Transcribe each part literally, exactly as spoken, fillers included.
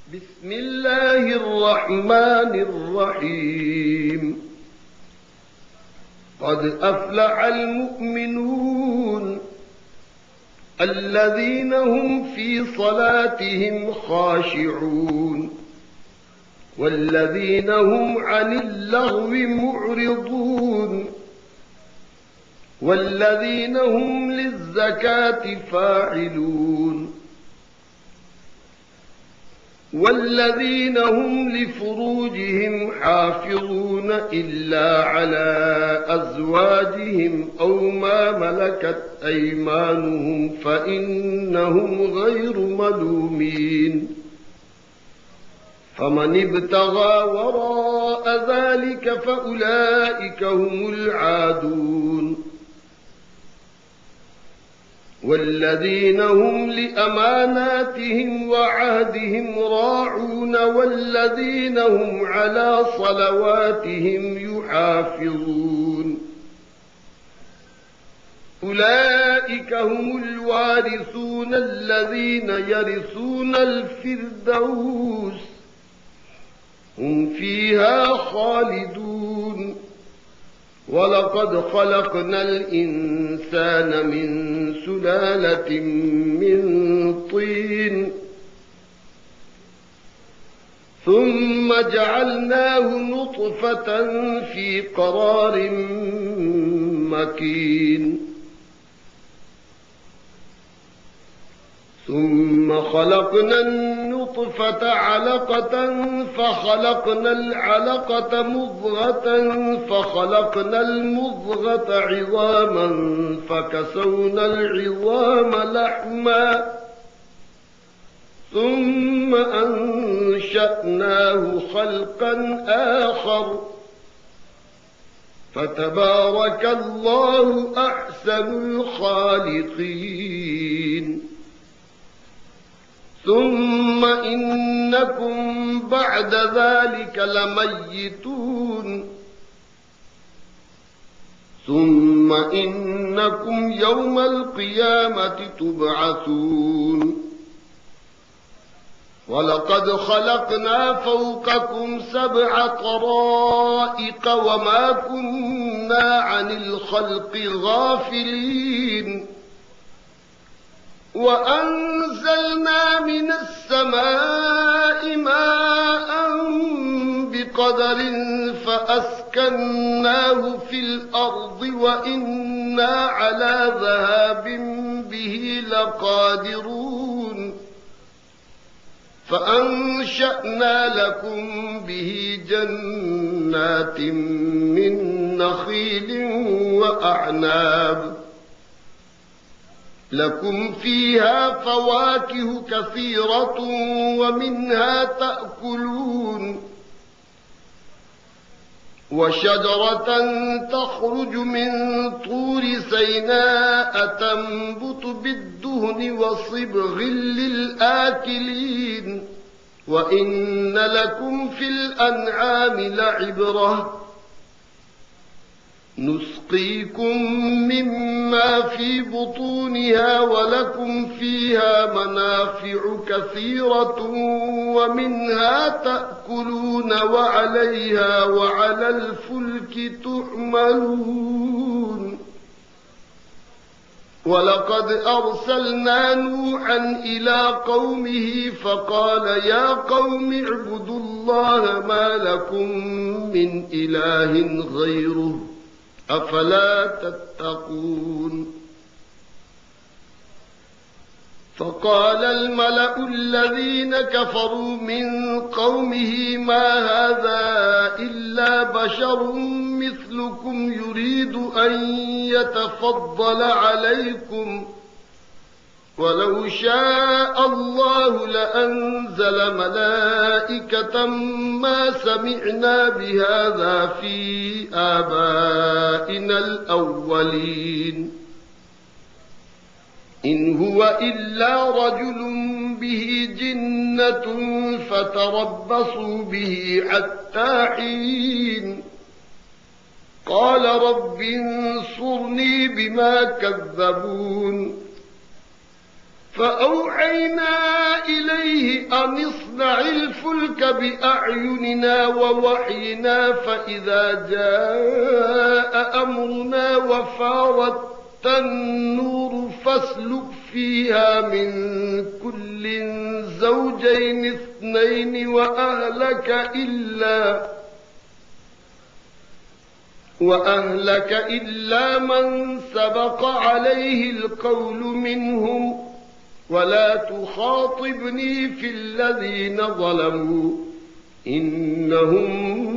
بسم الله الرحمن الرحيم. قد أفلح المؤمنون الذين هم في صلاتهم خاشعون والذين هم عن اللغو معرضون والذين هم للزكاة فاعلون والذين هم لفروجهم حافظون إلا على أزواجهم أو ما ملكت أيمانهم فإنهم غير ملومين. فمن ابتغى وراء ذلك فأولئك هم العادون. والذين هم لأماناتهم وعهدهم راعون والذين هم على صلواتهم يحافظون. أولئك هم الوارثون الذين يرثون الفردوس هم فيها خالدون. ولقد خلقنا الإنسان من سلالة من طين ثم جعلناه نطفة في قرار مكين ثم خلقنا النطفة علقة فخلقنا العلقة مضغة فخلقنا المضغة عظاما فكسونا العظام لحما ثم أنشأناه خلقا آخر فتبارك الله أحسن الخالقين. ثم إنكم بعد ذلك لميتون ثم إنكم يوم القيامة تبعثون. ولقد خلقنا فوقكم سبع طرائق وما كنا عن الخلق غافلين. وأنزلنا من السماء ماء بقدر فأسكناه في الأرض وإنا على ذهاب به لقادرون. فأنشأنا لكم به جنات من نخيل وأعناب لكم فيها فواكه كثيرة ومنها تأكلون. وشجرة تخرج من طور سيناء تنبت بالدهن وصبغ للآكلين. وإن لكم في الأنعام لعبرة نسقيكم مما في بطونها ولكم فيها منافع كثيرة ومنها تأكلون وعليها وعلى الفلك تحملون. ولقد أرسلنا نوحا إلى قومه فقال يا قوم اعبدوا الله ما لكم من إله غيره أفلا تتقون. فقال الملأ الذين كفروا من قومه ما هذا إلا بشر مثلكم يريد أن يتفضل عليكم ولو شاء الله لأنزل ملائكة ما سمعنا بهذا في آبائنا الأولين إن هو إلا رجل به جنة فتربصوا به حتى حين. قال رب انصرني بما كذبون فأوحينا إليه أن اصنع الفلك بأعيننا ووحينا فإذا جاء أمرنا وفارت النور فاسلك فيها من كل زوجين اثنين وأهلك إلا وأهلك إلا من سبق عليه القول منهم ولا تخاطبني في الذين ظلموا إنهم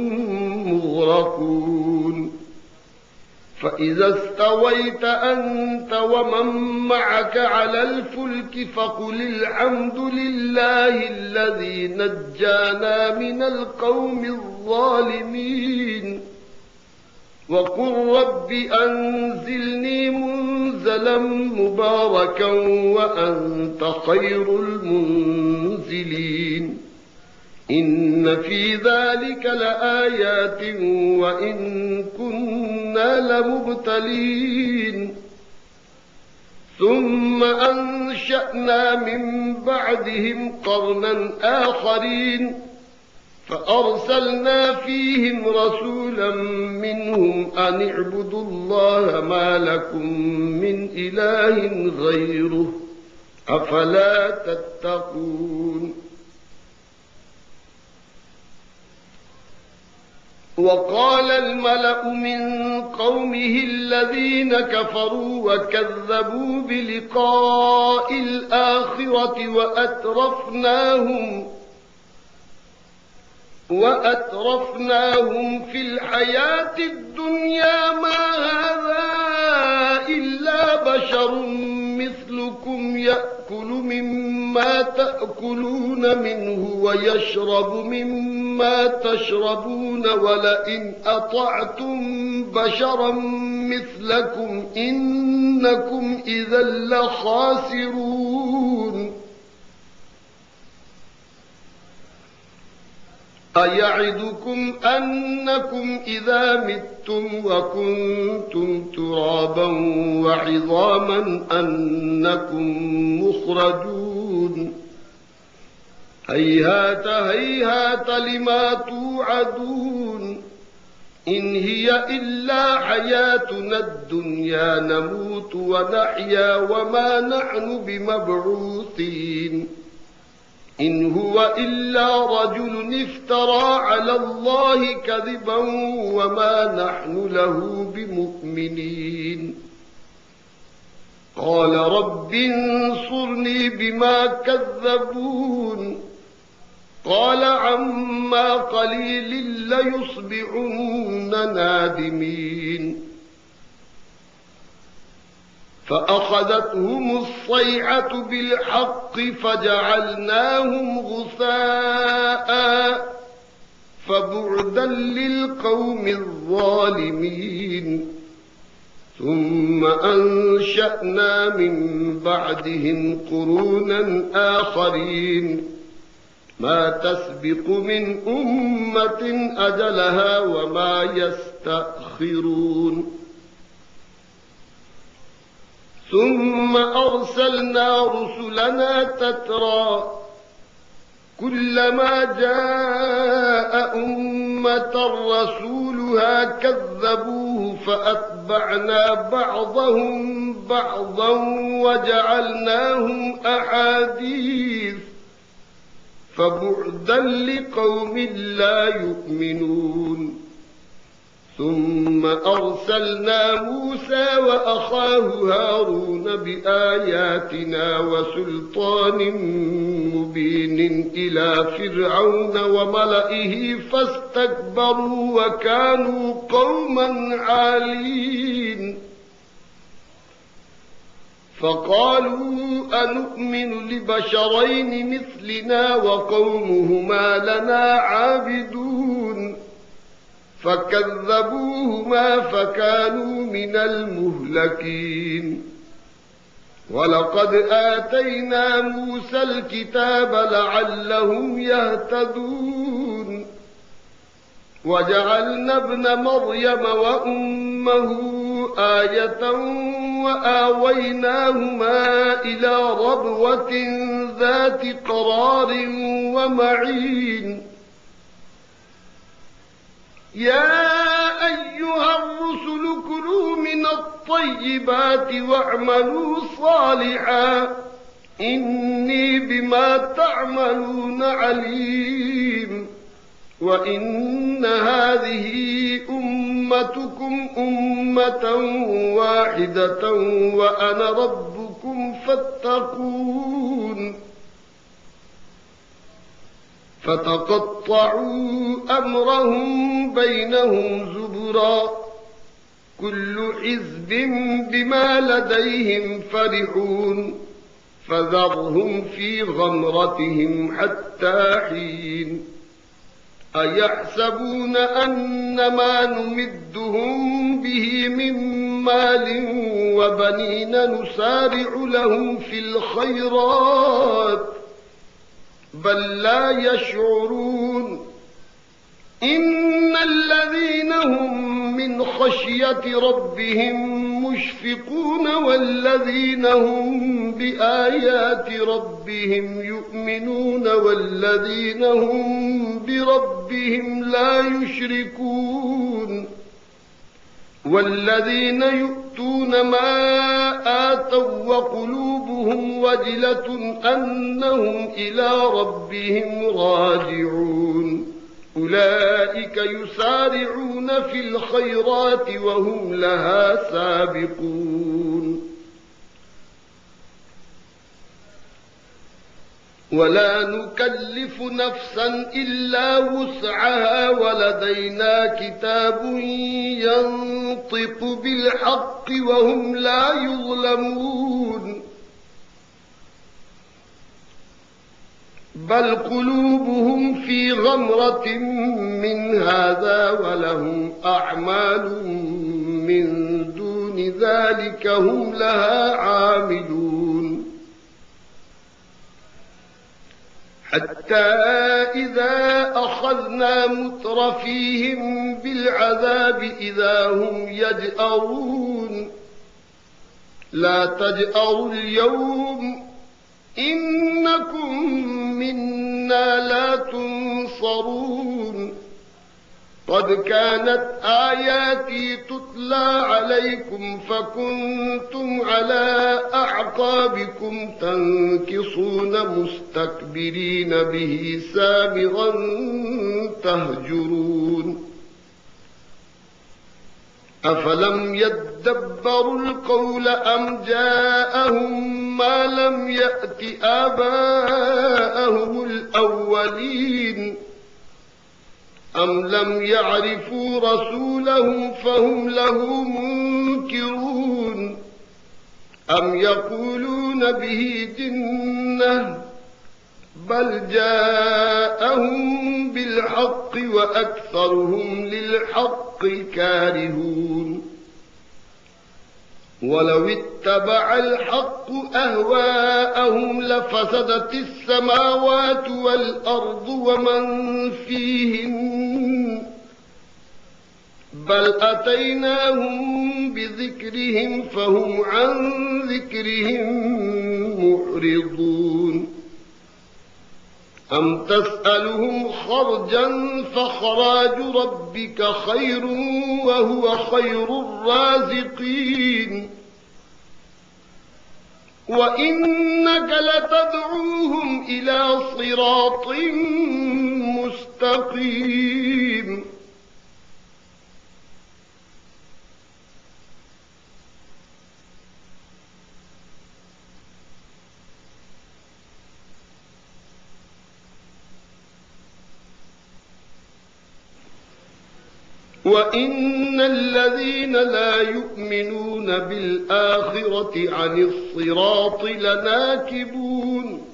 مغرقون فإذا استويت أنت ومن معك على الفلك فقل الحمد لله الذي نجانا من القوم الظالمين وقل رب أنزلني منزلا مباركا وأنت خير المنزلين إن في ذلك لآيات وإن كنا لمبتلين ثم أنشأنا من بعدهم قرنا آخرين فأرسلنا فيهم رسولا منهم أن اعبدوا الله ما لكم من إله غيره أفلا تتقون وقال الملأ من قومه الذين كفروا وكذبوا بلقاء الآخرة وأترفناهم وأترفناهم في الحياة الدنيا ما هذا إلا بشر مثلكم يأكل مما تأكلون منه ويشرب مما تشربون ولئن أطعتم بشرا مثلكم إنكم إذا لخاسرون أيعدكم أنكم إذا متم وكنتم ترابا وعظاما أنكم مخرجون هيهات هيهات لما توعدون إن هي إلا حياتنا الدنيا نموت ونحيا وما نحن بمبعوثين إن هو إلا رجل افترى على الله كذبا وما نحن له بمؤمنين قال رب انصرني بما كذبون قال عما قليل ليصبحن نادمين فأخذتهم الصيحة بالحق فجعلناهم غثاء فبعدا للقوم الظالمين ثم أنشأنا من بعدهم قرونا آخرين ما تسبق من أمة أجلها وما يستأخرون ثم أرسلنا رسلنا تترى كلما جاء أمة رسولها كذبوه فأتبعنا بعضهم بعضا وجعلناهم أحاديث فبعدا لقوم لا يؤمنون ثم أرسلنا موسى وأخاه هارون بآياتنا وسلطان مبين إلى فرعون وملئه فاستكبروا وكانوا قوما عالين فقالوا أنؤمن لبشرين مثلنا وقومهما لنا عابدون فكذبوهما فكانوا من المهلكين ولقد آتينا موسى الكتاب لعلهم يهتدون وجعلنا ابن مريم وأمه آية وآويناهما إلى ربوة ذات قرار ومعين يا أيها الرسل كلوا من الطيبات واعملوا صالحا إني بما تعملون عليم وإن هذه أمتكم أمة واحدة وأنا ربكم فاتقون فتقطعوا أمرهم بينهم زبرا كل حزب بما لديهم فرحون فذرهم في غمرتهم حتى حين أيحسبون أن ما نمدهم به من مال وبنين نسارع لهم في الخيرات بل لا يشعرون إن الذين هم من خشية ربهم مشفقون والذين هم بآيات ربهم يؤمنون والذين هم بربهم لا يشركون والذين يؤتون ما آتوا وقلوبهم وجلة أنهم إلى ربهم راجعون أولئك يسارعون في الخيرات وهم لها سابقون ولا نكلف نفسا إلا وسعها ولدينا كتاب ينطق بالحق وهم لا يظلمون بل قلوبهم في غمرة من هذا ولهم أعمال من دون ذلك هم لها عاملون حتى إذا أخذنا مترفيهم بالعذاب إذا هم يجأرون لا تجأروا اليوم إنكم منا لا تنصرون قد كانت آياتي تتلى عليكم فكنتم على أعقابكم تنكصون مستكبرين به سامرا تهجرون أفلم يدبروا القول أم جاءهم ما لم يأت آباءهم الأولين أم لم يعرفوا رسولهم فهم له منكرون أم يقولون به جنة بل جاءهم بالحق وأكثرهم للحق كارهون ولو اتبع الحق أهواءهم لفسدت السماوات والأرض ومن فيهن بل أتيناهم بذكرهم فهم عن ذكرهم معرضون أم تسألهم خرجا فخراج ربك خير وهو خير الرازقين وإنك لتدعوهم إلى صراط مستقيم وَإِنَّ الَّذِينَ لَا يُؤْمِنُونَ بِالْآخِرَةِ عَنِ الصِّرَاطِ لَنَاكِبُونَ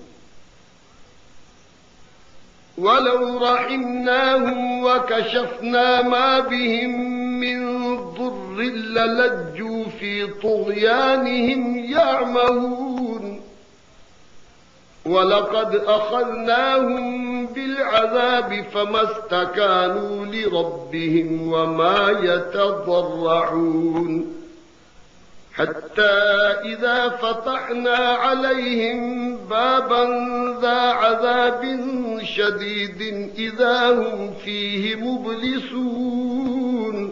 وَلَوْ رَحِمْنَاهُمْ وَكَشَفْنَا مَا بِهِمْ مِنْ ضُرٍّ لَلَجُّوا فِي طُغْيَانِهِمْ يَعْمَهُونَ وَلَقَدْ أَخَذْنَاهُمْ بِالْعَذَابِ فَمَا اسْتَكَانُوا لِرَبِّهِمْ وَمَا يَتَضَرَّعُونَ حتى إذا فتحنا عليهم بابا ذا عذاب شديد إذا هم فيه مبلسون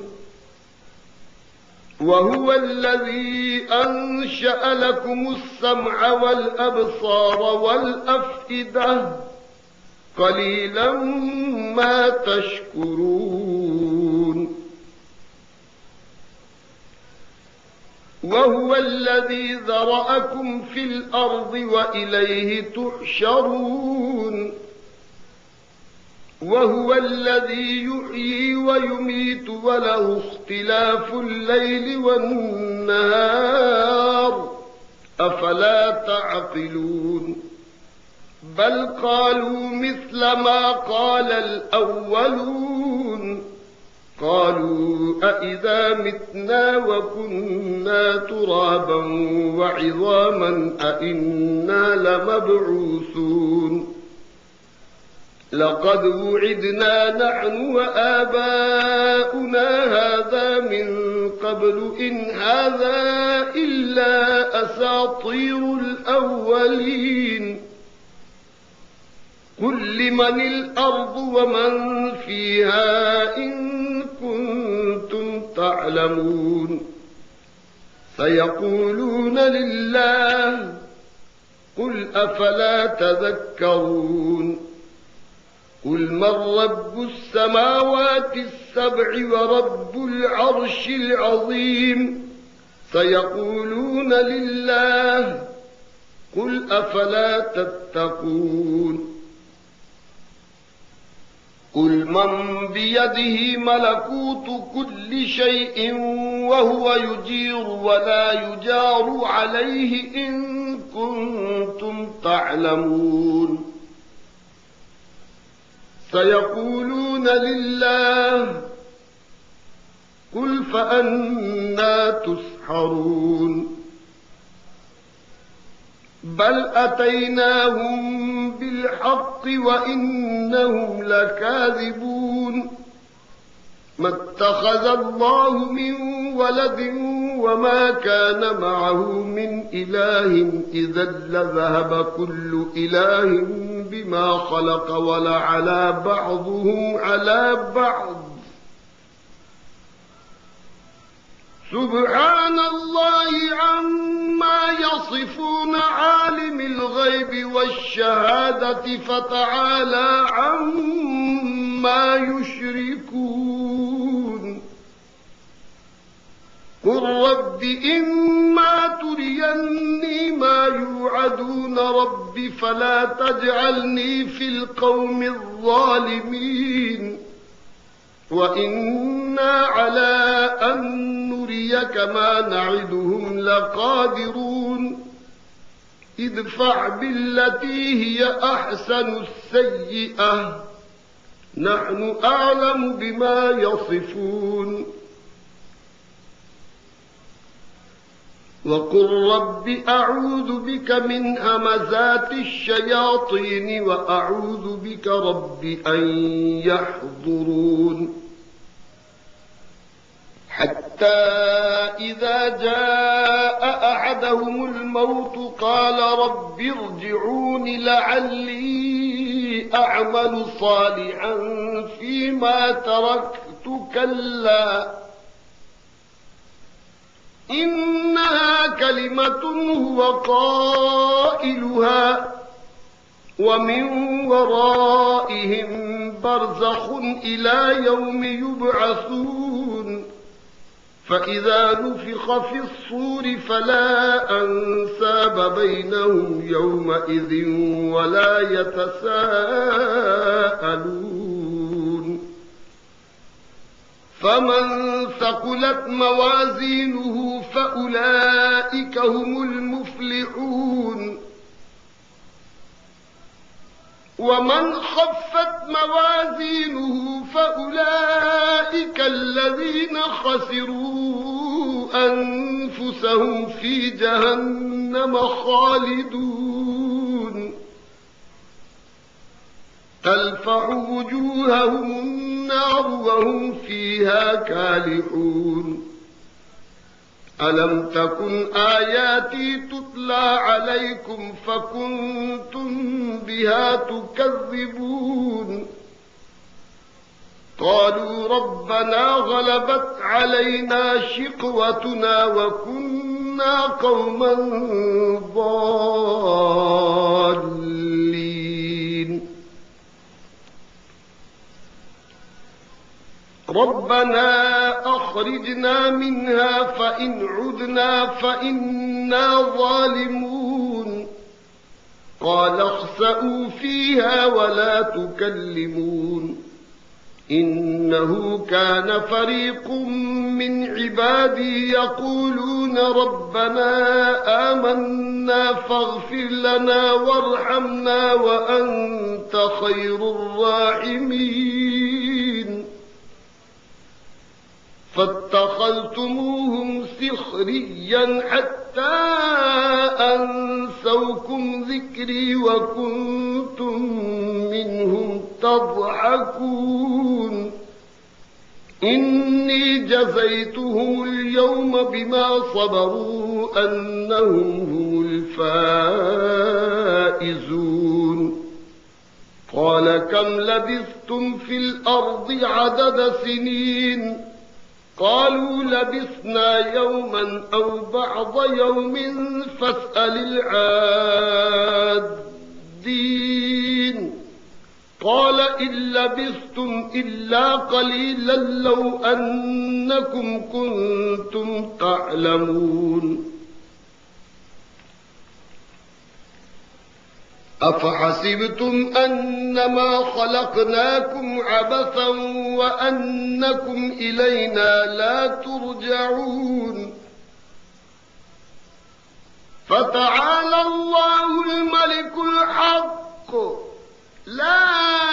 وهو الذي أنشأ لكم السمع والأبصار والأفئدة قليلا ما تشكرون وهو الذي ذرأكم في الأرض وإليه تحشرون وهو الذي يحيي ويميت وله اختلاف الليل والنهار أفلا تعقلون بل قالوا مثل ما قال الأولون قالوا أئذا متنا وكنا ترابا وعظاما أئنا لمبعوثون لقد وعدنا نحن وآباؤنا هذا من قبل إن هذا إلا أساطير الأولين قل لمن الأرض ومن فيها إن كنتم تعلمون سيقولون لله قل أفلا تذكرون قل من رب السماوات السبع ورب العرش العظيم سيقولون لله قل أفلا تتقون قل من بيده ملكوت كل شيء وهو يجير ولا يجار عليه إن كنتم تعلمون سيقولون لله قل فأنى تسحرون بل أتيناهم بالحق وإنهم لكاذبون ما اتخذ الله من ولد وما كان معه من إله إذا لذهب كل إله بما خلق ولعلى بعضهم على بعض سبحان الله عما يصفون عالم الغيب والشهادة فتعالى عما يشركون قل رب إما تريني ما يوعدون رب فلا تجعلني في القوم الظالمين وإنا على أن نريك ما نعدهم لقادرون ادفع بالتي هي أحسن السيئة نحن أعلم بما يصفون وقل رب أعوذ بك من همزات الشياطين وأعوذ بك رب أن يحضرون حتى إذا جاء أحدهم الموت قال رب ارجعون لعلي أعمل صالحا فيما تركت كلا إنها كلمة هو قائلها ومن ورائهم برزخ إلى يوم يبعثون فإذا نفخ في الصور فلا أنساب بينهم يومئذ ولا يتساءلون فمن ثقلت موازينه فأولئك هم المفلحون ومن خفت موازينه فأولئك الذين خسروا أنفسهم في جهنم خالدون تلفح وجوههم النار وهم فيها كالحون ألم تكن آياتي تتلى عليكم فكنتم بها تكذبون قالوا ربنا غلبت علينا شقوتنا وكنا قوما ضالين ربنا أخرجنا منها فإن عدنا فإنا ظالمون قال اخسئوا فيها ولا تكلمون إنه كان فريق من عبادي يقولون ربنا آمنا فاغفر لنا وارحمنا وأنت خير الراحمين فاتخذتموهم سخريا حتى أنسوكم ذكري وكنتم منهم تضحكون إني جزيتهم اليوم بما صبروا أنهم هم الفائزون قال كم لبثتم في الأرض عدد سنين قالوا لبثنا يوما أو بعض يوم فاسأل العادين قال إن لبثتم إلا قليلا لو أنكم كنتم تعلمون أفحسبتم أنما خلقناكم عبثا وأنكم إلينا لا ترجعون فتعالى الله الملك الحق لا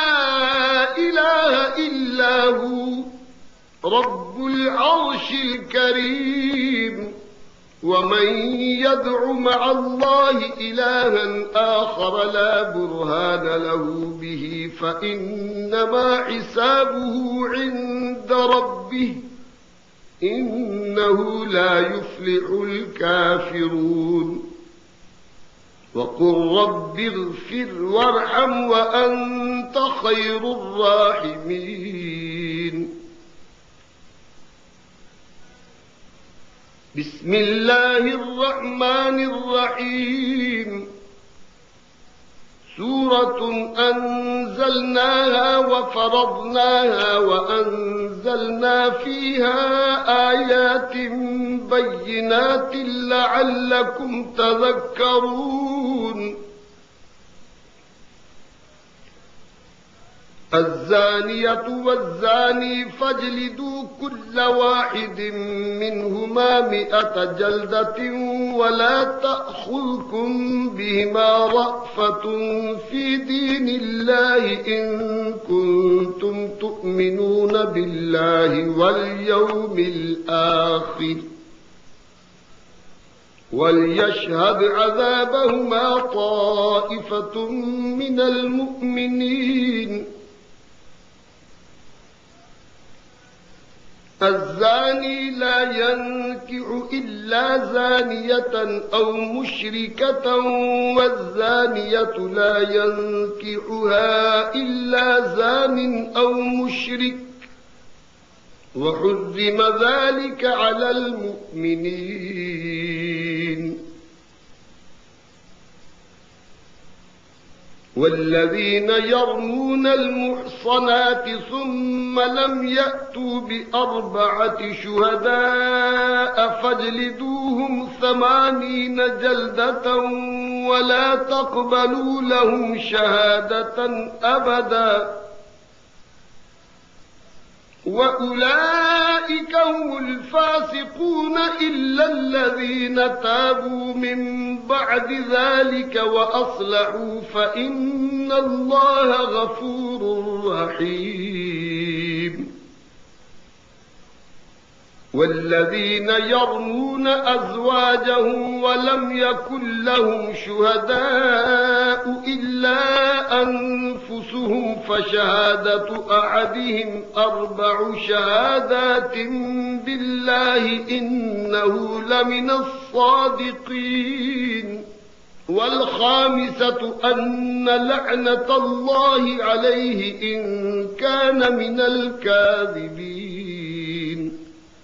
إله إلا هو رب العرش الكريم ومن يدع مع الله إلها آخر لا برهان له به فإنما حسابه عند ربه إنه لا يفلح الكافرون وقل رب اغفر وارحم وأنت خير الراحمين بسم الله الرحمن الرحيم سورة أنزلناها وفرضناها وأنزلنا فيها آيات بينات لعلكم تذكرون الزانية والزاني فاجلدوا كل واحد منهما مئة جلدة ولا تأخذكم بهما رأفة في دين الله إن كنتم تؤمنون بالله واليوم الآخر وليشهد عذابهما طائفة من المؤمنين الزاني لا ينكح إلا زانية أو مشركة والزانية لا ينكحها إلا زان أو مشرك وحرم ذلك على المؤمنين والذين يرمون المحصنات ثم لم يأتوا بأربعة شهداء فاجلدوهم ثمانين جلدة ولا تقبلوا لهم شهادة أبدا وأولئك هم الفاسقون إلا الذين تابوا من بعد ذلك وأصلحوا فإن الله غفور رحيم والذين يرمون أزواجهم ولم يكن لهم شهداء إلا أنفسهم سألتهم فشهادة أحدهم أربع شهادات بالله إنه لمن الصادقين والخامسة أن لعنة الله عليه إن كان من الكاذبين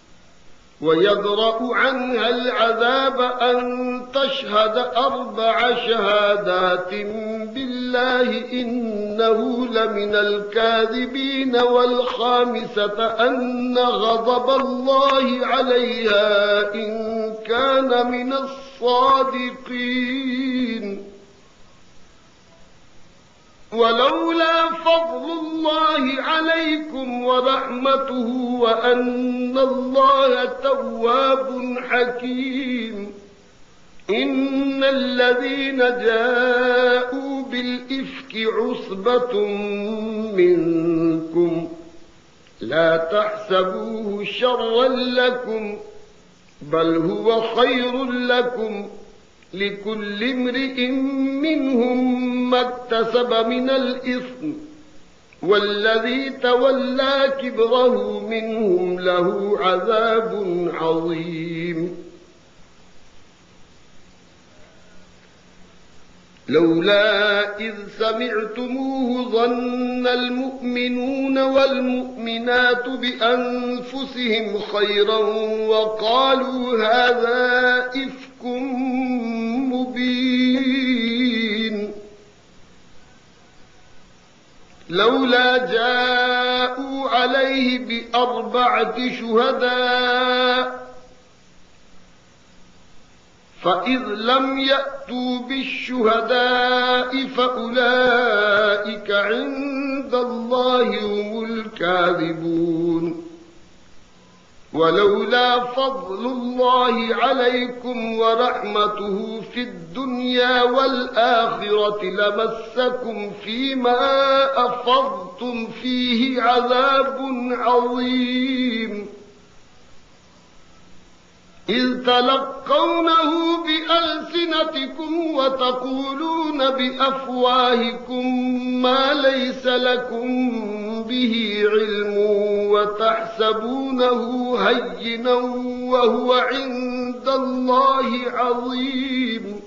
ويدرأ عنها العذاب أن تشهد أربع شهادات بالله إنه لمن الكاذبين والخامسة أن غضب الله عليها إن كان من الصادقين ولولا فضل الله عليكم ورحمته وأن الله تواب حكيم إن الذين جاءوا بالإفك عصبة منكم لا تحسبوه شرا لكم بل هو خير لكم لكل امرئ منهم ما اكتسب من الإثم والذي تولى كبره منهم له عذاب عظيم لولا إذ سمعتموه ظن المؤمنون والمؤمنات بأنفسهم خيرا وقالوا هذا إفك مبين لولا جاءوا عليه بأربعة شهداء فإذ لم يأتوا بالشهداء فأولئك عند الله هم الكاذبون ولولا فضل الله عليكم ورحمته في الدنيا والآخرة لمسكم فيما أفضتم فيه عذاب عظيم إذ تلقونه بألسنتكم وتقولون بأفواهكم ما ليس لكم به علم وتحسبونه هينا وهو عند الله عظيم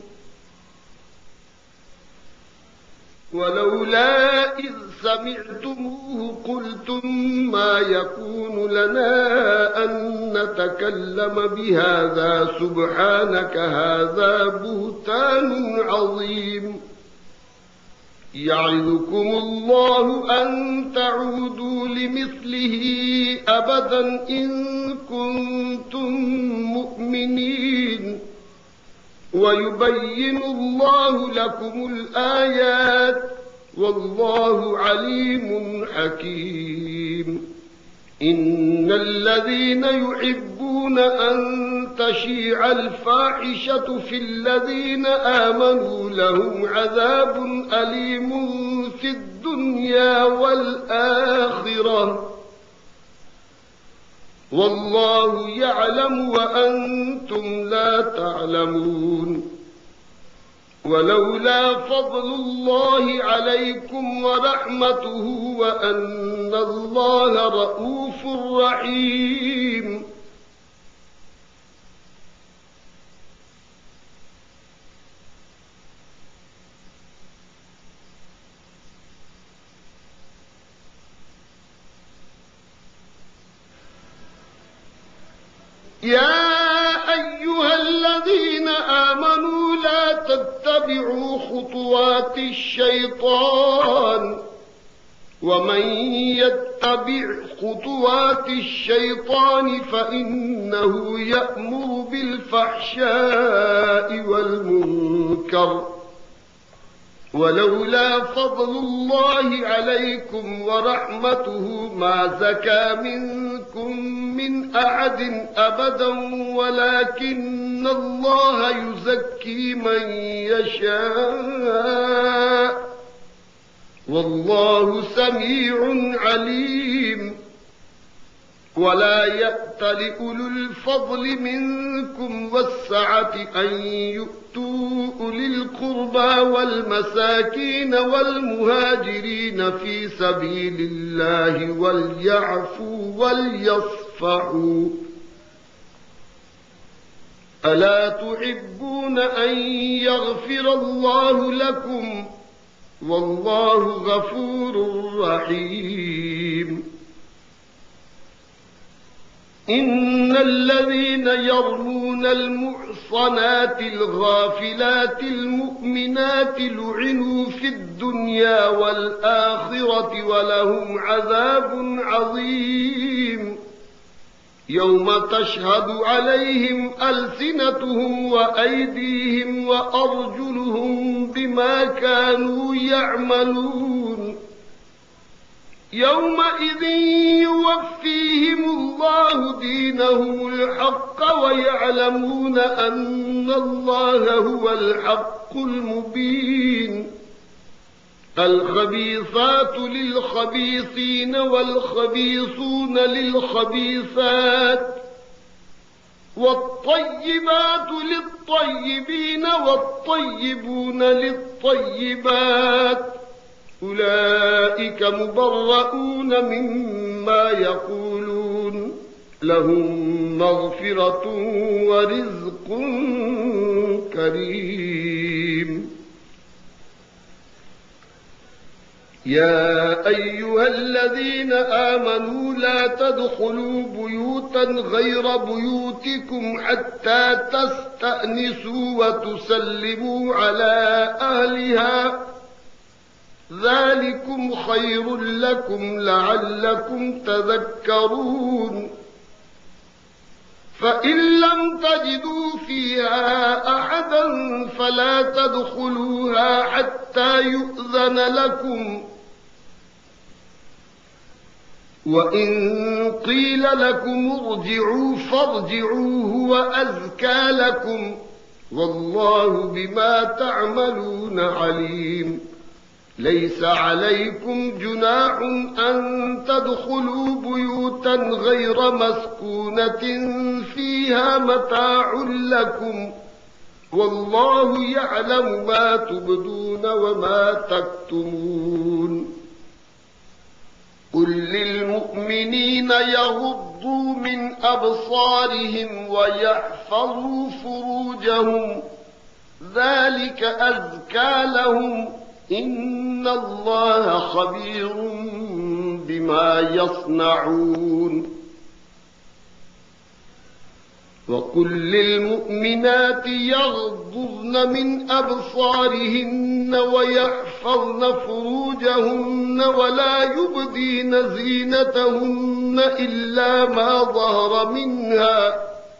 ولولا إذ سمعتموه قلتم ما يكون لنا أن نتكلم بهذا سبحانك هذا بهتان عظيم يعظكم الله أن تعودوا لمثله أبدا إن كنتم مؤمنين ويبين الله لكم الآيات والله عليم حكيم إن الذين يحبون أن تشيع الفاحشة في الذين آمنوا لهم عذاب أليم في الدنيا والآخرة والله يعلم وأنتم لا تعلمون ولولا فضل الله عليكم ورحمته وأن الله رؤوف رحيم يا أيها الذين آمنوا لا تتبعوا خطوات الشيطان ومن يتبع خطوات الشيطان فإنه يأمر بالفحشاء والمنكر ولولا فضل الله عليكم ورحمته ما زكى منكم من أحد أبدا ولكن الله يزكي من يشاء والله سميع عليم ولا يأتل أولو الفضل منكم والسعة أن يؤتوا أولي القربى والمساكين والمهاجرين في سبيل الله وليعفوا وليصفحوا ألا تحبون أن يغفر الله لكم والله غفور رحيم إن الذين يرمون المحصنات الغافلات المؤمنات لعنوا في الدنيا والآخرة ولهم عذاب عظيم يوم تشهد عليهم ألسنتهم وأيديهم وأرجلهم بما كانوا يعملون يومئذ يوفيهم الله دينهم الحق ويعلمون أن الله هو الحق المبين الخبيثات للخبيثين والخبيثون للخبيثات والطيبات للطيبين والطيبون للطيبات أولئك مبرؤون مما يقولون لهم مغفرة ورزق كريم يا أيها الذين آمنوا لا تدخلوا بيوتا غير بيوتكم حتى تستأنسوا وتسلموا على أهلها ذلكم خير لكم لعلكم تذكرون فإن لم تجدوا فيها أحدا فلا تدخلوها حتى يؤذن لكم وإن قيل لكم ارجعوا فارجعوا هو أزكى لكم والله بما تعملون عليم ليس عليكم جناح أن تدخلوا بيوتا غير مسكونة فيها متاع لكم والله يعلم ما تبدون وما تكتمون قل للمؤمنين يغضوا من أبصارهم ويحفظوا فروجهم ذلك أزكى لهم إن الله خبير بما يصنعون وقل للمؤمنات يغضضن من أبصارهن ويحفظن فروجهن ولا يبدين زينتهن إلا ما ظهر منها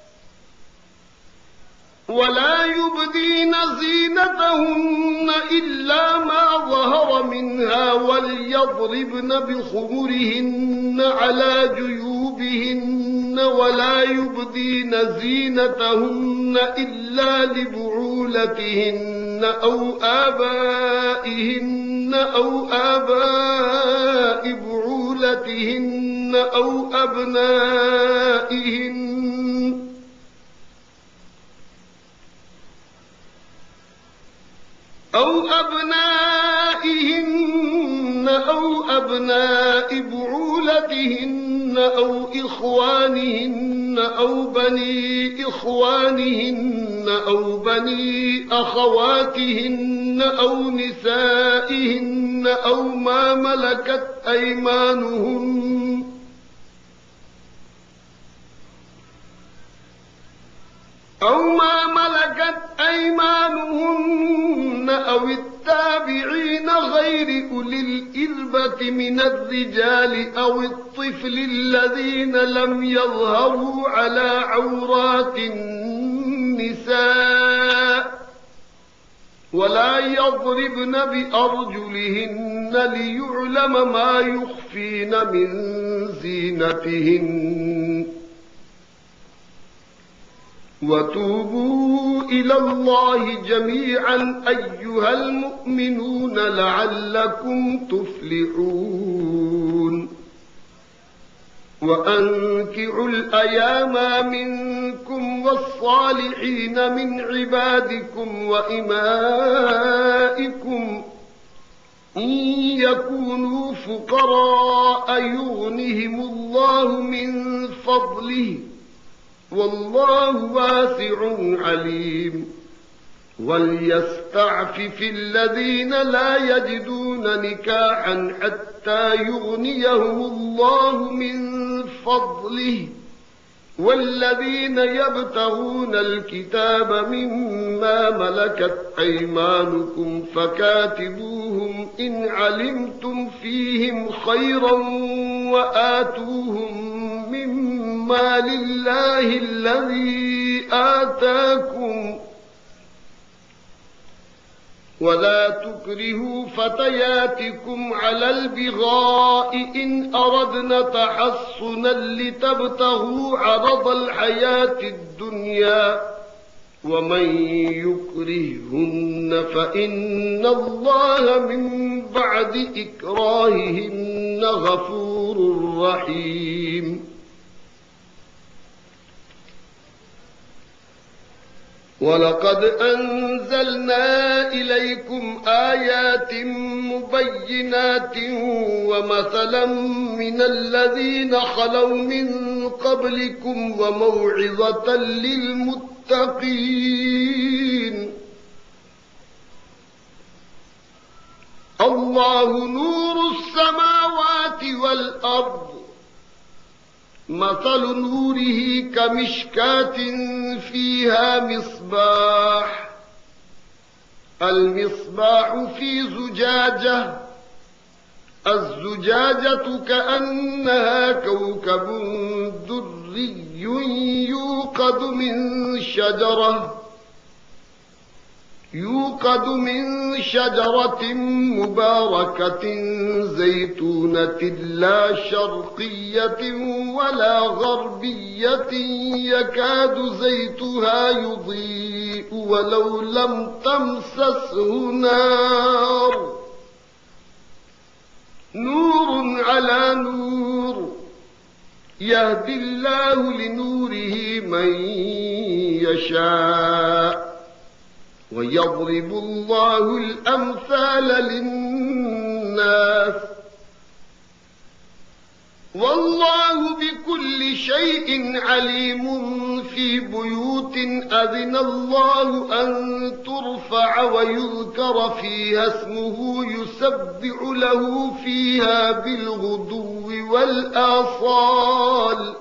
ولا يبدين زينتهن إلا ما ظهر منها وليضربن بخمرهن على جيوبهن ولا يبدين زينتهن إلا لبعولتهن أو آبائهن أو آباء بعولتهن أو أبنائهن أو أبنائهن أو أبناء بعولتهن أو إخوانهن أو بني إخوانهن أو بني أخواتهن أو نسائهن أو ما ملكت أيمانهن أو ما ملكت أيمانهن أو التابعين غير أولي الإربة من الرجال أو الطفل الذين لم يظهروا على عورات النساء ولا يضربن بأرجلهن ليعلم ما يخفين من زينتهن وتوبوا إلى الله جميعا أيها المؤمنون لعلكم تفلحون وأنكحوا الأيام منكم والصالحين من عبادكم وإمائكم إن يكونوا فقراء يغنهم الله من فضله والله واسع عليم وليستعفف الذين لا يجدون نكاحا حتى يغنيهم الله من فضله والذين يبتغون الكتاب مما ملكت أيمانكم فكاتبوهم إن علمتم فيهم خيرا وآتوهم مما لله الذي آتاكم ولا تكرهوا فتياتكم على البغاء إن أردنا تحصنا لتبتغوا عرض الحياة الدنيا ومن يكرههن فإن الله من بعد إكراههن غفور رحيم. ولقد أنزلنا إليكم آيات مبينات ومثلا من الذين خلوا من قبلكم وموعظة للمتقين. الله نور السماوات والأرض مثل نوره كمشكاة فيها مصباح المصباح في زجاجة الزجاجة كأنها كوكب دري يوقد من شجرة يوقد من شجرة مباركة زيتونة لا شرقية ولا غربية يكاد زيتها يضيء ولو لم تمسسه نار نور على نور يهدي الله لنوره من يشاء ويضرب الله الأمثال للناس والله بكل شيء عليم. في بيوت أذن الله أن ترفع ويذكر فيها اسمه يسبح له فيها بالغدو والآصال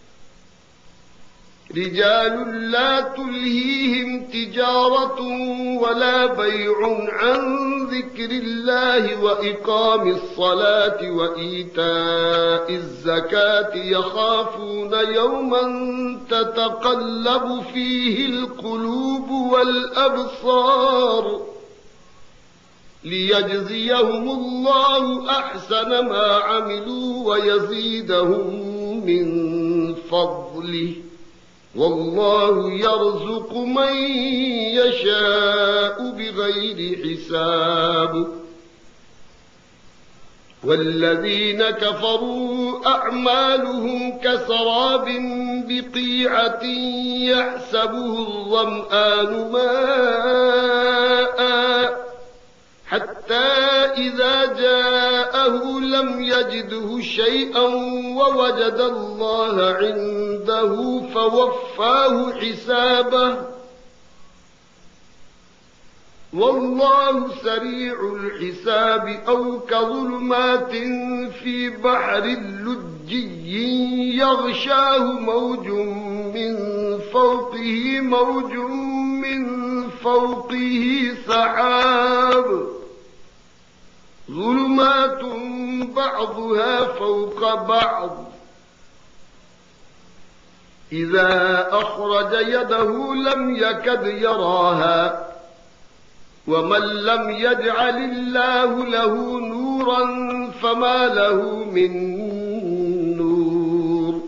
رجال لا تلهيهم تجارة ولا بيع عن ذكر الله وإقام الصلاة وإيتاء الزكاة يخافون يوما تتقلب فيه القلوب والأبصار ليجزيهم الله أحسن ما عملوا ويزيدهم من فضله والله يرزق من يشاء بغير حساب. والذين كفروا أعمالهم كسراب بقيعة يحسبه الظمآن ماء حتى إذا جاءه لم يجده شيئا ووجد الله عنده فوفاه حسابه والله سريع الحساب. أو كظلمات في بحر لجي يغشاه موج من فوقه موج من فوقه سحاب ظلمات بعضها فوق بعض إذا أخرج يده لم يكد يراها ومن لم يجعل الله له نورا فما له من نور.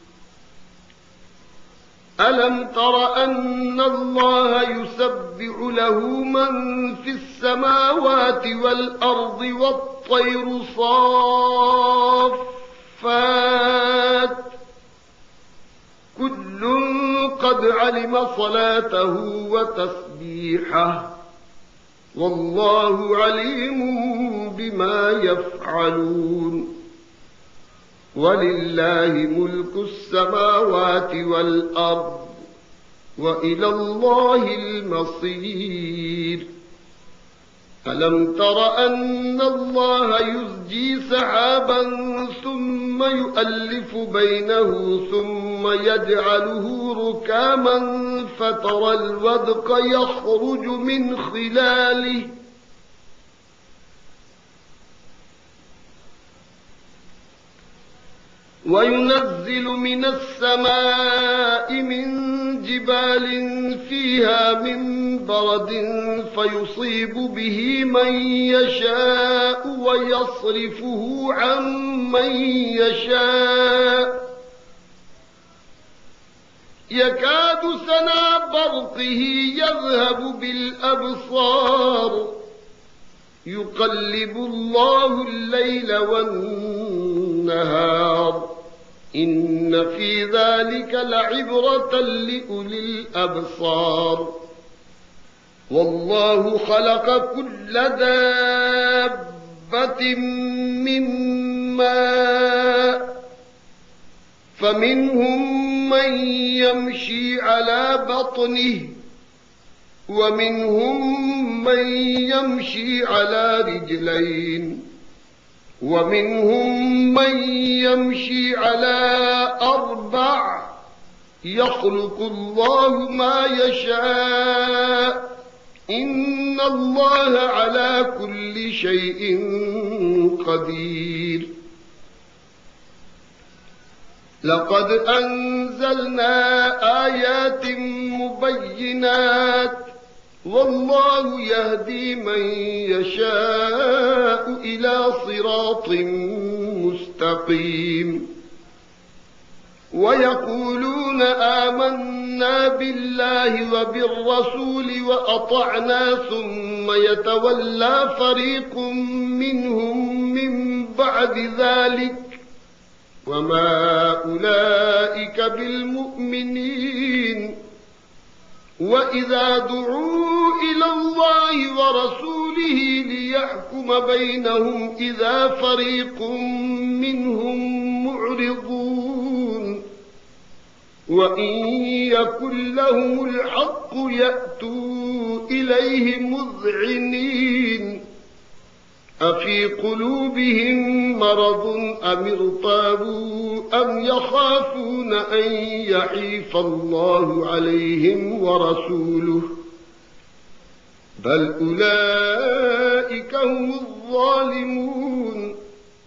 ألم تر أن الله يسبح له من في السماوات والأرض والطير صافات الصَّافَّاتِ كُلٌّ قَدْ عَلِمَ صَلَاتَهُ وَتَسْبِيحَهُ وَاللَّهُ عَلِيمٌ بِمَا يَفْعَلُونَ وَلِلَّهِ مُلْكُ السَّمَاوَاتِ وَالْأَرْضِ وَإِلَى اللَّهِ الْمَصِيرُ أَلَمْ تَرَ أَنَّ اللَّهَ يُزْجِي سَحَابًا ثُمَّ يُؤَلِّفُ بَيْنَهُ ثُمَّ يَجْعَلُهُ رُكَامًا فَتَرَى الْوَدْقَ يَخْرُجُ مِنْ خِلَالِهِ وَيُنَزِّلُ مِنَ السَّمَاءِ مِن جِبَالٍ فِيهَا مِن بَرَدٍ فَيُصِيبُ بِهِ مَن يَشَاءُ وَيَصْرِفُهُ عَن مَّن يَشَاءُ يَكَادُ سَنَا بَرْقِهِ يَذْهَبُ بِالْأَبْصَارِ يُقَلِّبُ اللَّهُ اللَّيْلَ وَالنَّهَارَ إِنَّ فِي ذَلِكَ لَعِبْرَةً لِأُولِي الْأَبْصَارِ وَاللَّهُ خَلَقَ كُلَّ دَابَّةٍ مِّن مَّاءٍ فَمِنْهُم مَّن يَمْشِي عَلَى بَطْنِهِ وَمِنْهُم مَّن يَمْشِي عَلَى رِجْلَيْنِ وَمِنْهُم مَّن يَمْشِي عَلَى أَرْبَعٍ يَخْلُقُ اللَّهُ مَا يَشَاءُ إِنَّ اللَّهَ عَلَى كُلِّ شَيْءٍ قَدِيرٌ لَقَدْ أَنزَلْنَا آيَاتٍ مُبَيِّنَاتٍ وَاللَّهُ يَهْدِي مَن يَشَاءُ إِلَى صِرَاطٍ مُّسْتَقِيمٍ وَيَقُولُونَ آمَنَّا بِاللَّهِ وَبِالرَّسُولِ وَأَطَعْنَا ثُمَّ يَتَوَلَّىٰ فَرِيقٌ مِّنْهُم مِّن بَعْدِ ذَٰلِكَ وَمَا أُولَٰئِكَ بِالْمُؤْمِنِينَ وَإِذَا دُعُوا إِلَى اللَّهِ وَرَسُولِهِ لِيَحْكُمَ بَيْنَهُمْ إِذَا فَرِيقٌ مِّنْهُم مُّعْرِضُونَ وَإِن يَكُن لَّهُمُ الْحَقُّ يَأْتُوا إِلَيْهِ مُذْعِنِينَ أَفِي قُلُوبِهِم مَّرَضٌ أَمِ ارْتَابُوا أَمْ يَخَافُونَ أَن يَحِيفَ اللَّهُ عَلَيْهِمْ وَرَسُولُهُ بَلْ أُولَٰئِكَ هُمُ الظَّالِمُونَ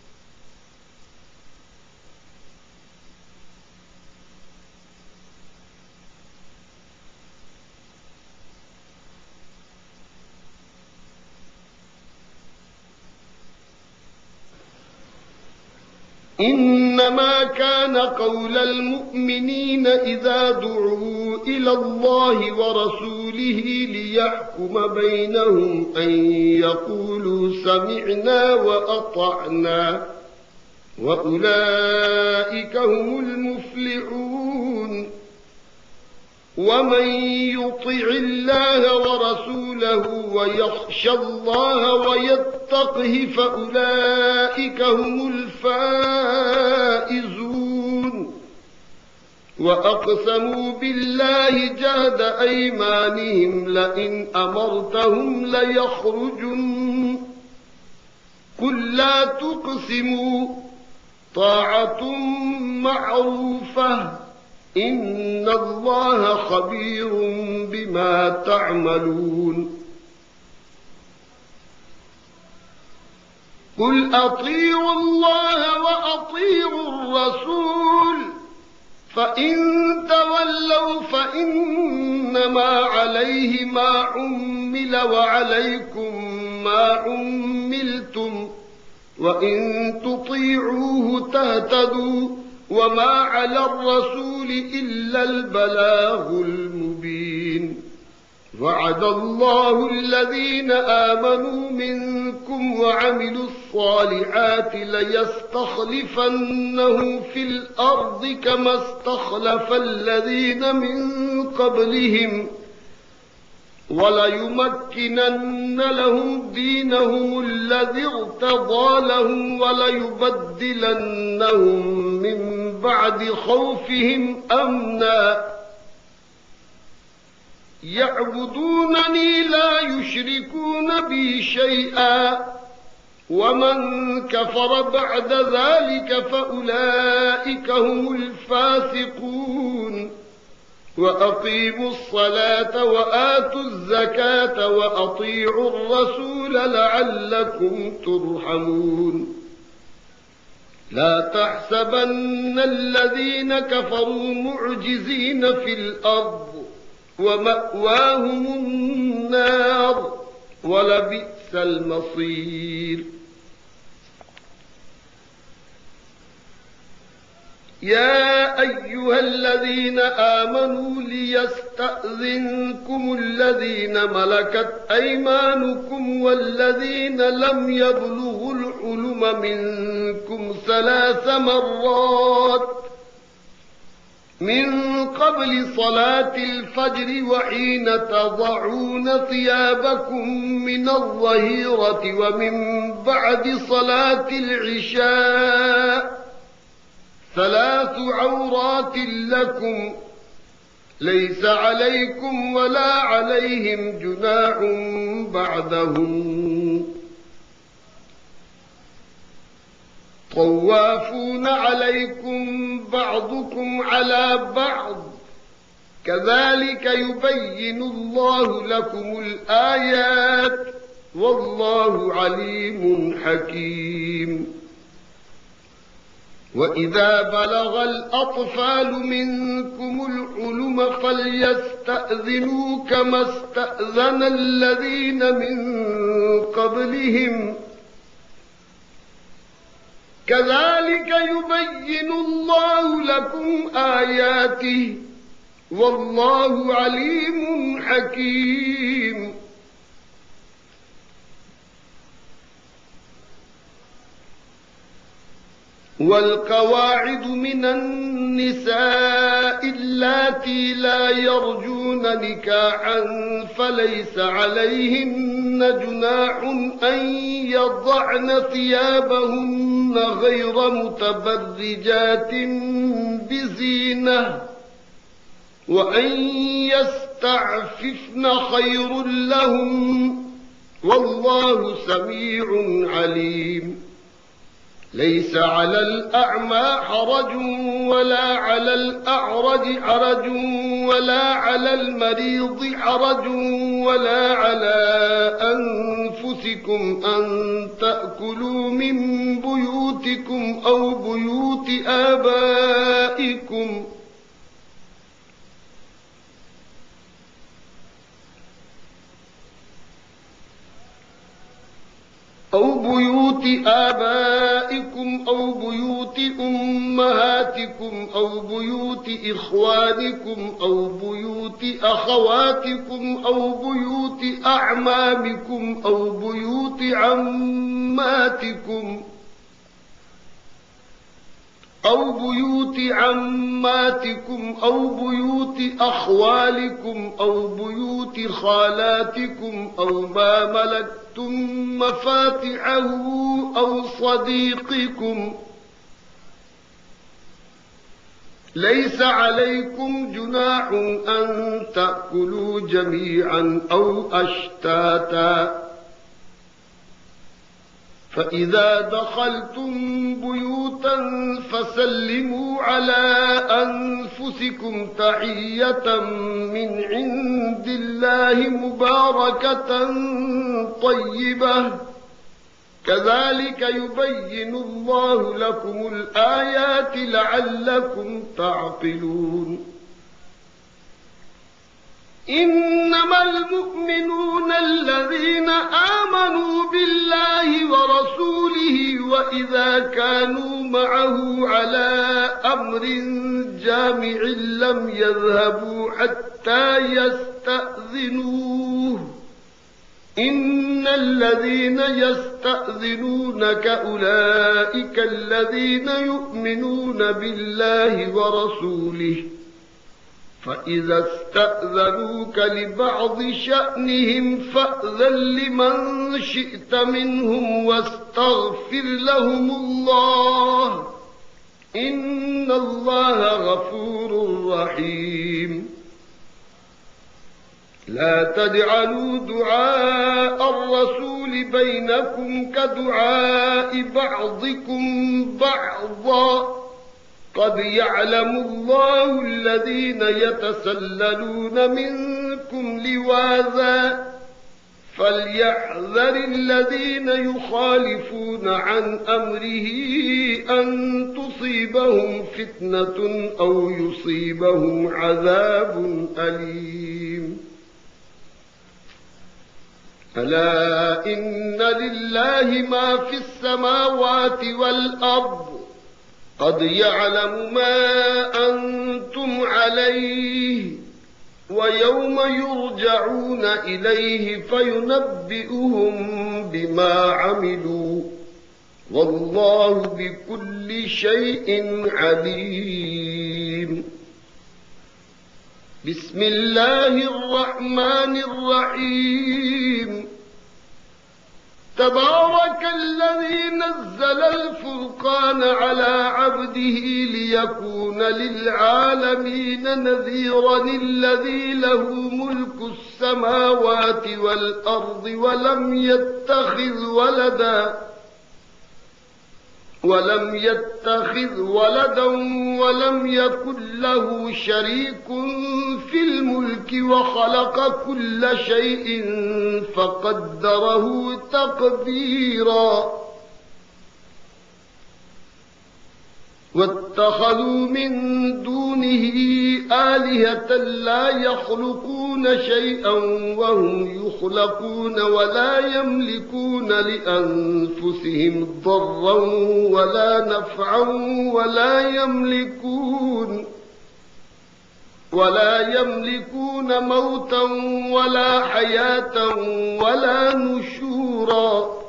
إِنَّمَا كَانَ قَوْلَ الْمُؤْمِنِينَ إِذَا دُعُوا إِلَى اللَّهِ وَرَسُولِهِ لِيَحْكُمَ بَيْنَهُمْ أَن يَقُولُوا سَمِعْنَا وَأَطَعْنَا وَأُولَٰئِكَ هُمُ الْمُفْلِحُونَ وَمَن يُطِعِ اللَّهَ وَرَسُولَهُ وَيَخْشَ اللَّهَ وَيَتَّقْهِ فَأُولَٰئِكَ هُمُ الْفَائِزُونَ وَأَقْسَمُوا بِاللَّهِ جَهْدَ أَيْمَانِهِمْ لَئِنْ أَمَرْتَهُمْ لَيَخْرُجُنَّ قُل لَّا تُقْسِمُوا طَاعَةٌ مَّعْرُوفَةٌ إِنَّ اللَّهَ خَبِيرٌ بِمَا تَعْمَلُونَ قُلْ أَطِيعُوا اللَّهَ وَأَطِيعُوا الرَّسُولَ فَإِن تَوَلَّوْا فَإِنَّمَا عَلَيْهِ مَا عُمِّلَ وَعَلَيْكُم مَّا عُمِّلْتُمْ وَإِن تُطِيعُوهُ تَهْتَدُوا وَمَا عَلَى الرَّسُولِ إِلَّا الْبَلَاغُ الْمُبِينُ وَعَدَ اللَّهُ الَّذِينَ آمَنُوا مِنكُمْ منكم وعملوا الصالحات ليستخلفنهم في الأرض كما استخلف الذين من قبلهم وليمكنن لهم دينهم الذي ارتضى لهم وليبدلنهم من بعد خوفهم أمنا يعبدونني لا يشركون بي شيئا ومن كفر بعد ذلك فأولئك هم الفاسقون وأقيموا الصلاة وآتوا الزكاة وأطيعوا الرسول لعلكم ترحمون لا تحسبن الذين كفروا معجزين في الأرض ومأواهم النار ولبئس المصير يا أيها الذين آمنوا ليستأذنكم الذين ملكت أيمانكم والذين لم يبلغوا الحلم منكم ثلاث مرات من قبل صلاة الفجر وحين تضعون ثيابكم من الظهيرة ومن بعد صلاة العشاء ثلاث عورات لكم ليس عليكم ولا عليهم جناح بعدهم طوافون عليكم بعضكم على بعض كذلك يبين الله لكم الآيات والله عليم حكيم وإذا بلغ الأطفال منكم الحلم فليستأذنوا كما استأذن الذين من قبلهم كذلك يبين الله لكم آياته والله عليم حكيم والقواعد من النساء اللاتي لا يرجون نكاحا فليس عليهن جناح أن يضعن ثيابهن غير متبرجات بزينة وأن يستعففن خير لهم والله سميع عليم ليس على الأعمى حرج ولا على الأعرج حرج ولا على المريض حرج ولا على أنفسكم أن تأكلوا من بيوتكم أو بيوت آبائكم أو بيوت آبائكم أو بيوت أمهاتكم أو بيوت إخوانكم أو بيوت أخواتكم أو بيوت أعمامكم أو بيوت عماتكم أو بيوت عماتكم أو بيوت أخوالكم أو بيوت خالاتكم أو ما ملكتم مفاتحه أو صديقكم ليس عليكم جناح أن تأكلوا جميعا أو أشتاتا فإذا دخلتم بيوتا فسلموا على أنفسكم تحية من عند الله مباركة طيبة كذلك يبين الله لكم الآيات لعلكم تعقلون إنما المؤمنون الذين آمنوا بالله ورسوله وإذا كانوا معه على أمر جامع لم يذهبوا حتى يستأذنوه إن الذين يستأذنونك أولئك الذين يؤمنون بالله ورسوله فإذا استأذنوك لبعض شأنهم فأذن لمن شئت منهم واستغفر لهم الله إن الله غفور رحيم. لا تجعلوا دعاء الرسول بينكم كدعاء بعضكم بعضا قد يعلم الله الذين يتسللون منكم لواذا فليحذر الذين يخالفون عن أمره أن تصيبهم فتنة أو يصيبهم عذاب أليم. ألا إن لله ما في السماوات والأرض قد يعلم ما أنتم عليه ويوم يرجعون إليه فينبئهم بما عملوا والله بكل شيء عليم. بسم الله الرحمن الرحيم. تبارك الذي نزل الفرقان على عبده ليكون للعالمين نذيرا الذي له ملك السماوات والأرض ولم يتخذ ولدا ولم يتخذ ولدا ولم يكن له شريك في الملك وخلق كل شيء فقدره تقديرا. واتخذوا من دونه آلهة لا يخلقون شيئا وهم يخلقون ولا يملكون لأنفسهم ضرا ولا نفعا ولا يملكون ولا يملكون موتا ولا حياة ولا نشورا.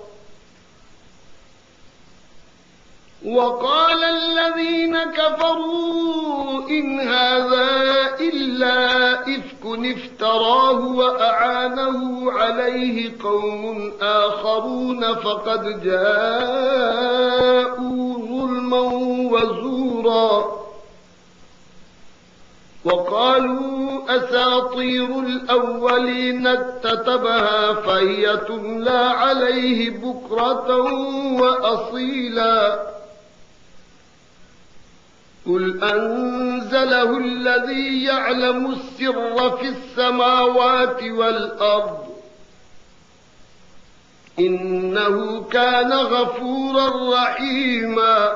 وقال الذين كفروا إن هذا إلا إفك افتراه وأعانه عليه قوم آخرون فقد جاءوا ظلما وزورا. وقالوا أساطير الأولين اكتتبها فهي تملى عليه بكرة وأصيلا. قل أنزله الذي يعلم السر في السماوات والأرض إنه كان غفورا رحيما.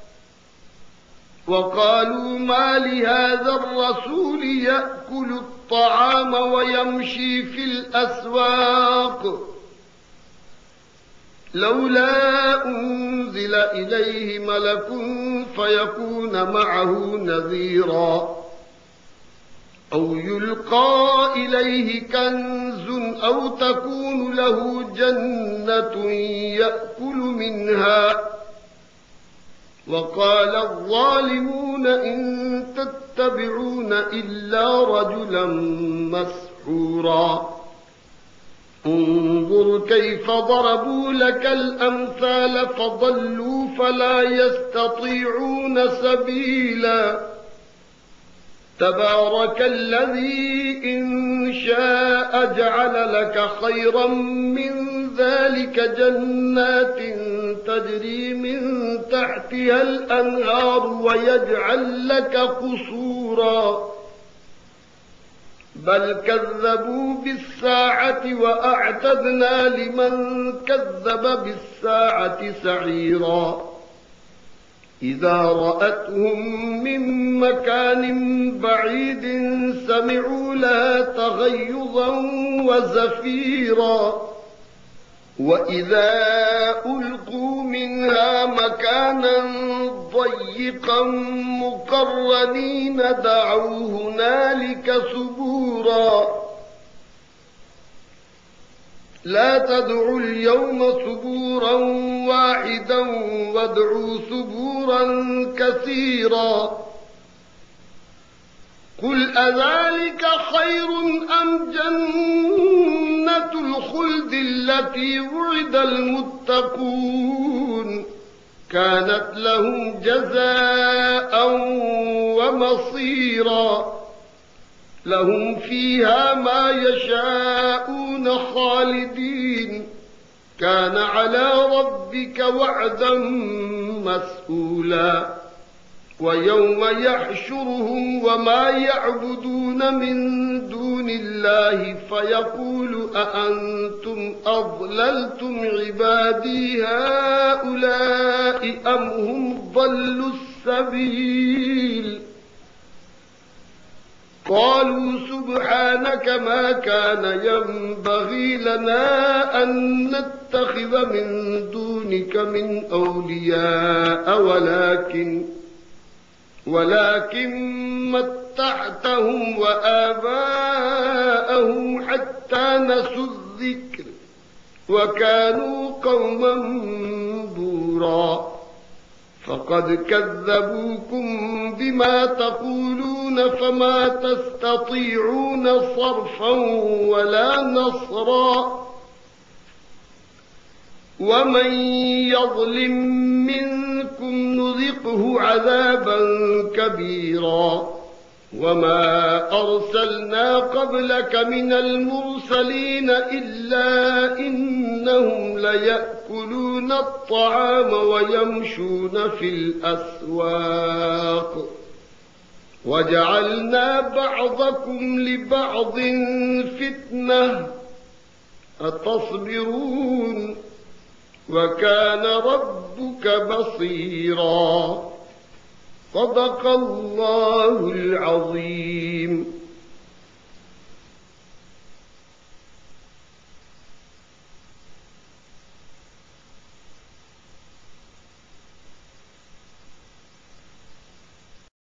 وقالوا ما لهذا الرسول يأكل الطعام ويمشي في الأسواق لولا أنزل إليه ملك فيكون معه نذيرا أو يلقى إليه كنز أو تكون له جنة يأكل منها. وقال الظالمون إن تتبعون إلا رجلا مسحورا. انظر كيف ضربوا لك الأمثال فضلوا فلا يستطيعون سبيلا. تبارك الذي إن شاء جعل لك خيرا من ذلك جنات تجري من تحتها الأنهار ويجعل لك قصورا بل كذبوا بالساعة وأعتدنا لمن كذب بالساعة سعيرا. إذا رأتهم من مكان بعيد سمعوا لها تغيظا وزفيرا وإذا ألقوا منها مكانا ضيقا مقرنين دعوا هنالك ثبورا. لا تدعوا اليوم ثبورا واحدا وادعوا ثبورا كثيرا قل أذلك خير أم جنة الخلد التي وعد المتقون كانت لهم جزاء ومصيرا لهم فيها ما يشاءون خالدين كان على ربك وعدا مسئولا ويوم يحشرهم وما يعبدون من دون الله فيقول أأنتم أضللتم عبادي هؤلاء أم هم ضلوا السبيل قالوا سبحانك ما كان ينبغي لنا أن نتخذ من دونك من أولياء ولكن ولكن متعتهم وآباءهم حتى نسوا الذكر وكانوا قوما بورا فقد كذبوكم بما تقولون فما تستطيعون صرفا ولا نصرا ومن يظلم منكم نذقه عذابا كبيرا وما أرسلنا قبلك من المرسلين إلا إنهم ليأكلون الطعام ويمشون في الأسواق وجعلنا بعضكم لبعض فتنة أتصبرون وكان ربك بصيرا صدق الله العظيم